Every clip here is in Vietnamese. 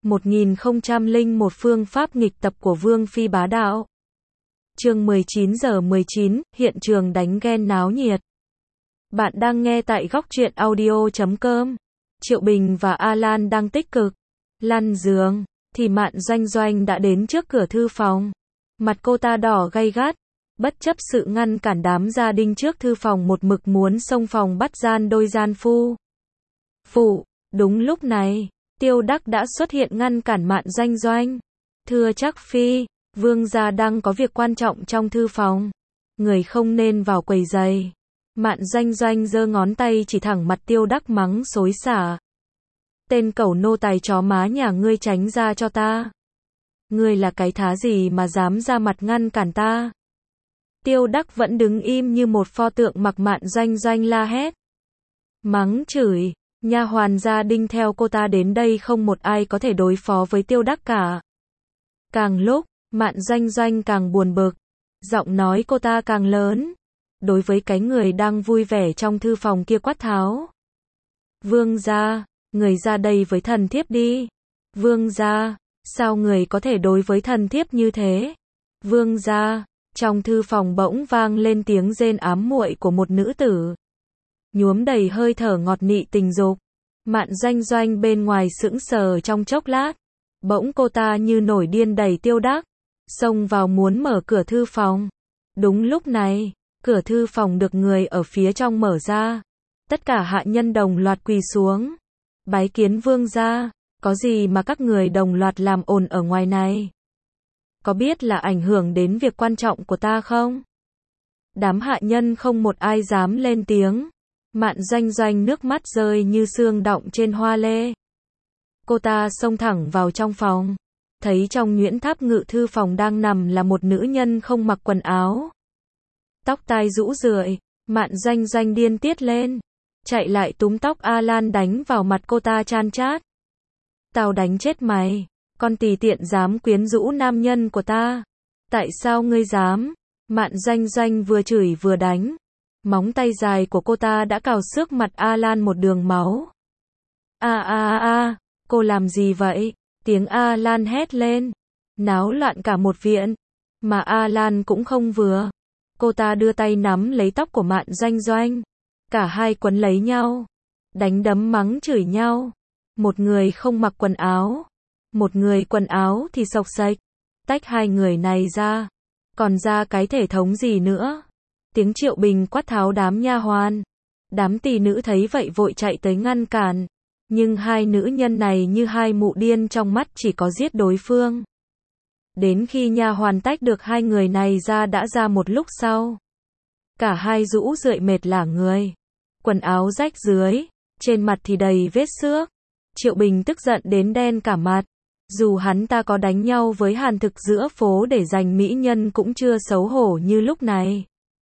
1001 phương pháp nghịch tập của Vương Phi bá đạo. Chương 19:19, hiện trường đánh ghen náo nhiệt. Bạn đang nghe tại góc truyện audio.com. Triệu Bình và Alan đang tích cực lăn giường, thì Mạn Doanh Doanh đã đến trước cửa thư phòng. Mặt cô ta đỏ gay gắt, bất chấp sự ngăn cản đám gia đình trước thư phòng một mực muốn xông phòng bắt gian đôi gian phu. Đúng lúc này, Tiêu Đắc đã xuất hiện ngăn cản Mạn Doanh Doanh. Thưa chắc Phi, Vương gia đang có việc quan trọng trong thư phòng. Người không nên vào quấy rầy. Mạn Doanh Doanh giơ ngón tay chỉ thẳng mặt Tiêu Đắc mắng xối xả. Tên cẩu nô tài chó má nhà ngươi tránh ra cho ta. Ngươi là cái thá gì mà dám ra mặt ngăn cản ta? Tiêu Đắc vẫn đứng im như một pho tượng mặc Mạn Doanh Doanh la hét. Mắng chửi, nha hoàn gia đinh theo cô ta đến đây không một ai có thể đối phó với Tiêu Đắc cả. Càng lúc, Mạn Doanh Doanh càng buồn bực, giọng nói cô ta càng lớn. Đối với cái người đang vui vẻ trong thư phòng kia quát tháo. Vương gia, người ra đây với thần thiếp đi. Vương gia, sao người có thể đối với thần thiếp như thế? Vương gia, trong thư phòng bỗng vang lên tiếng rên ám muội của một nữ tử. Nhuốm đầy hơi thở ngọt nị tình dục. Mạn Doanh Doanh bên ngoài sững sờ trong chốc lát. Bỗng cô ta như nổi điên đẩy Tiêu Đắc, xông vào muốn mở cửa thư phòng. Đúng lúc này, cửa thư phòng được người ở phía trong mở ra. Tất cả hạ nhân đồng loạt quỳ xuống. Bái kiến vương gia, có gì mà các người đồng loạt làm ồn ở ngoài này? Có biết là ảnh hưởng đến việc quan trọng của ta không? Đám hạ nhân không một ai dám lên tiếng. Mạn Doanh Doanh nước mắt rơi như sương đọng trên hoa lê. Cô ta xông thẳng vào trong phòng. Thấy trong nhuyễn tháp ngự thư phòng đang nằm là một nữ nhân không mặc quần áo. Tóc tai rũ rượi, Mạn Doanh Doanh điên tiết lên. Chạy lại túm tóc Alan đánh vào mặt cô ta chan chát. Tao đánh chết mày, con tỳ tiện dám quyến rũ nam nhân của ta. Tại sao ngươi dám? Mạn Doanh Doanh vừa chửi vừa đánh. Móng tay dài của cô ta đã cào xước mặt Alan một đường máu. Cô làm gì vậy? Tiếng Alan hét lên. Náo loạn cả một viện. Mà Alan cũng không vừa. Cô ta đưa tay nắm lấy tóc của Mạn Doanh Doanh. Cả hai quấn lấy nhau. Đánh đấm mắng chửi nhau. Một người không mặc quần áo. Một người quần áo thì xộc xệch. Tách hai người này ra. Còn ra cái thể thống gì nữa? Tiếng Triệu Bình quát tháo đám nha hoàn. Đám tỳ nữ thấy vậy vội chạy tới ngăn cản. Nhưng hai nữ nhân này như hai mụ điên trong mắt chỉ có giết đối phương. Đến khi nha hoàn tách được hai người này ra đã ra một lúc sau. Cả hai rũ rượi mệt lả người. Quần áo rách dưới, trên mặt thì đầy vết xước. Triệu Bình tức giận đến đen cả mặt. Dù hắn ta có đánh nhau với hàn thực giữa phố để giành mỹ nhân cũng chưa xấu hổ như lúc này.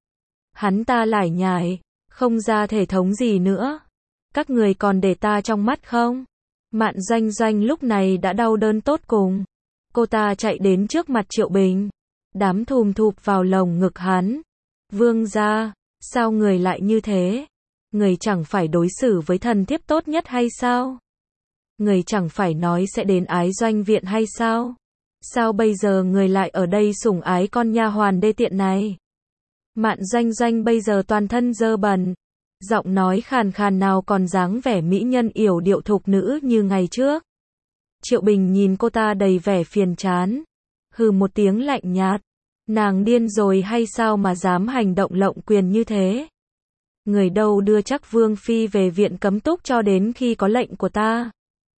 Hắn ta lải nhải, không ra thể thống gì nữa. Các người còn để ta trong mắt không? Mạn Doanh Doanh lúc này đã đau đớn tốt cùng. Cô ta chạy đến trước mặt Triệu Bình. Đám thùm thụp vào lồng ngực hắn. Vương gia, sao người lại như thế? Người chẳng phải đối xử với thần thiếp tốt nhất hay sao? Người chẳng phải nói sẽ đến ái doanh viện hay sao? Sao bây giờ người lại ở đây sủng ái con nha hoàn đê tiện này? Mạn Doanh Doanh bây giờ toàn thân dơ bẩn. Giọng nói khàn khàn nào còn dáng vẻ mỹ nhân yểu điệu thục nữ như ngày trước. Triệu Bình nhìn cô ta đầy vẻ phiền chán. Hừ một tiếng lạnh nhạt. Nàng điên rồi hay sao mà dám hành động lộng quyền như thế? Người đâu đưa chắc Vương Phi về viện cấm túc cho đến khi có lệnh của ta.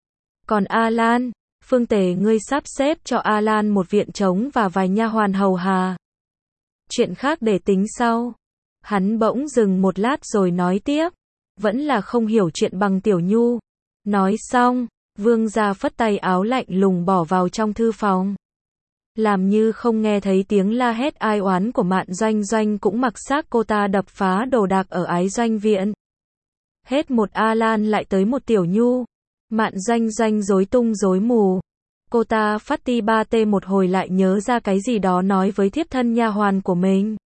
Còn Alan, Phương Tề ngươi sắp xếp cho Alan một viện trống và vài nha hoàn hầu hà. Chuyện khác để tính sau. Hắn bỗng dừng một lát rồi nói tiếp. Vẫn là không hiểu chuyện bằng Tiểu Nhu. Nói xong, Vương gia phất tay áo lạnh lùng bỏ vào trong thư phòng. Làm như không nghe thấy tiếng la hét ai oán của Mạn Doanh Doanh cũng mặc xác cô ta đập phá đồ đạc ở ái doanh viện. Hết một Alan lại tới một Tiểu Nhu. Mạn Doanh Doanh rối tung rối mù. Cô ta phát ti ba tê một hồi lại nhớ ra cái gì đó nói với thiếp thân nha hoàn của mình.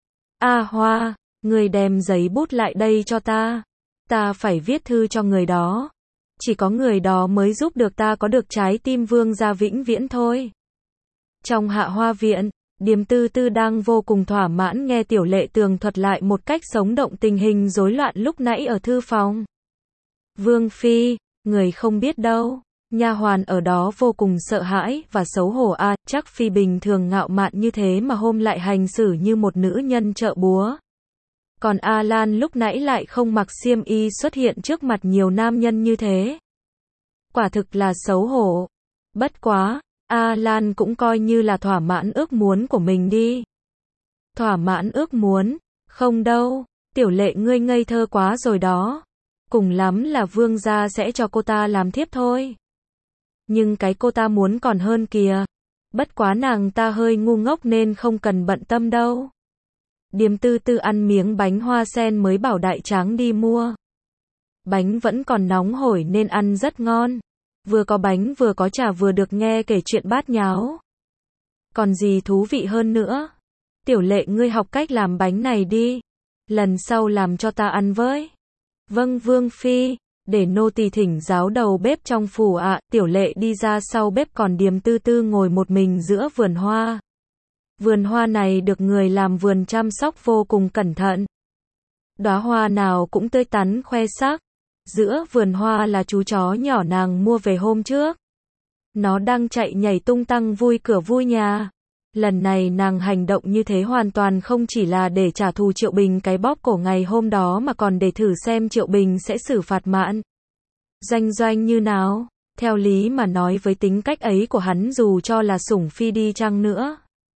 Hoa, người đem giấy bút lại đây cho ta. Ta phải viết thư cho người đó. Chỉ có người đó mới giúp được ta có được trái tim vương gia vĩnh viễn thôi. Trong Hạ Hoa Viện, Điềm Tư Tư đang vô cùng thỏa mãn nghe Tiểu Lệ tường thuật lại một cách sống động tình hình rối loạn lúc nãy ở thư phòng. Vương phi, người không biết đâu. Nha hoàn ở đó vô cùng sợ hãi và xấu hổ chắc phi bình thường ngạo mạn như thế mà hôm lại hành xử như một nữ nhân chợ búa. Còn A Lan lúc nãy lại không mặc xiêm y xuất hiện trước mặt nhiều nam nhân như thế. Quả thực là xấu hổ. Bất quá, A Lan cũng coi như là thỏa mãn ước muốn của mình đi. Thỏa mãn ước muốn? Không đâu, Tiểu Lệ ngươi ngây thơ quá rồi đó. Cùng lắm là vương gia sẽ cho cô ta làm thiếp thôi. Nhưng cái cô ta muốn còn hơn kìa. Bất quá nàng ta hơi ngu ngốc nên không cần bận tâm đâu. Điềm Tư Tư ăn miếng bánh hoa sen mới bảo Đại Tráng đi mua. Bánh vẫn còn nóng hổi nên ăn rất ngon. Vừa có bánh vừa có trà vừa được nghe kể chuyện bát nháo. Còn gì thú vị hơn nữa. Tiểu Lệ ngươi học cách làm bánh này đi. Lần sau làm cho ta ăn với. Vâng vương phi. Để nô tỳ thỉnh giáo đầu bếp trong phủ ạ. Tiểu Lệ đi ra sau bếp còn Điềm Tư Tư ngồi một mình giữa vườn hoa. Vườn hoa này được người làm vườn chăm sóc vô cùng cẩn thận. Đóa hoa nào cũng tươi tắn khoe sắc. Giữa vườn hoa là chú chó nhỏ nàng mua về hôm trước. Nó đang chạy nhảy tung tăng vui cửa vui nhà. Lần này nàng hành động như thế hoàn toàn không chỉ là để trả thù Triệu Bình cái bóp cổ ngày hôm đó mà còn để thử xem Triệu Bình sẽ xử phạt Mạn Doanh Doanh như nào. Theo lý mà nói với tính cách ấy của hắn dù cho là sủng phi đi chăng nữa.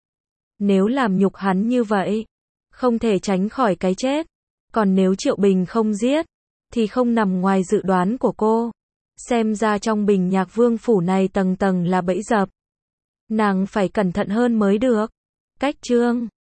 Nếu làm nhục hắn như vậy, không thể tránh khỏi cái chết. Còn nếu Triệu Bình không giết, thì không nằm ngoài dự đoán của cô. Xem ra trong Bình Nhạc Vương phủ này tầng tầng là bẫy dập. Nàng phải cẩn thận hơn mới được. Cách chương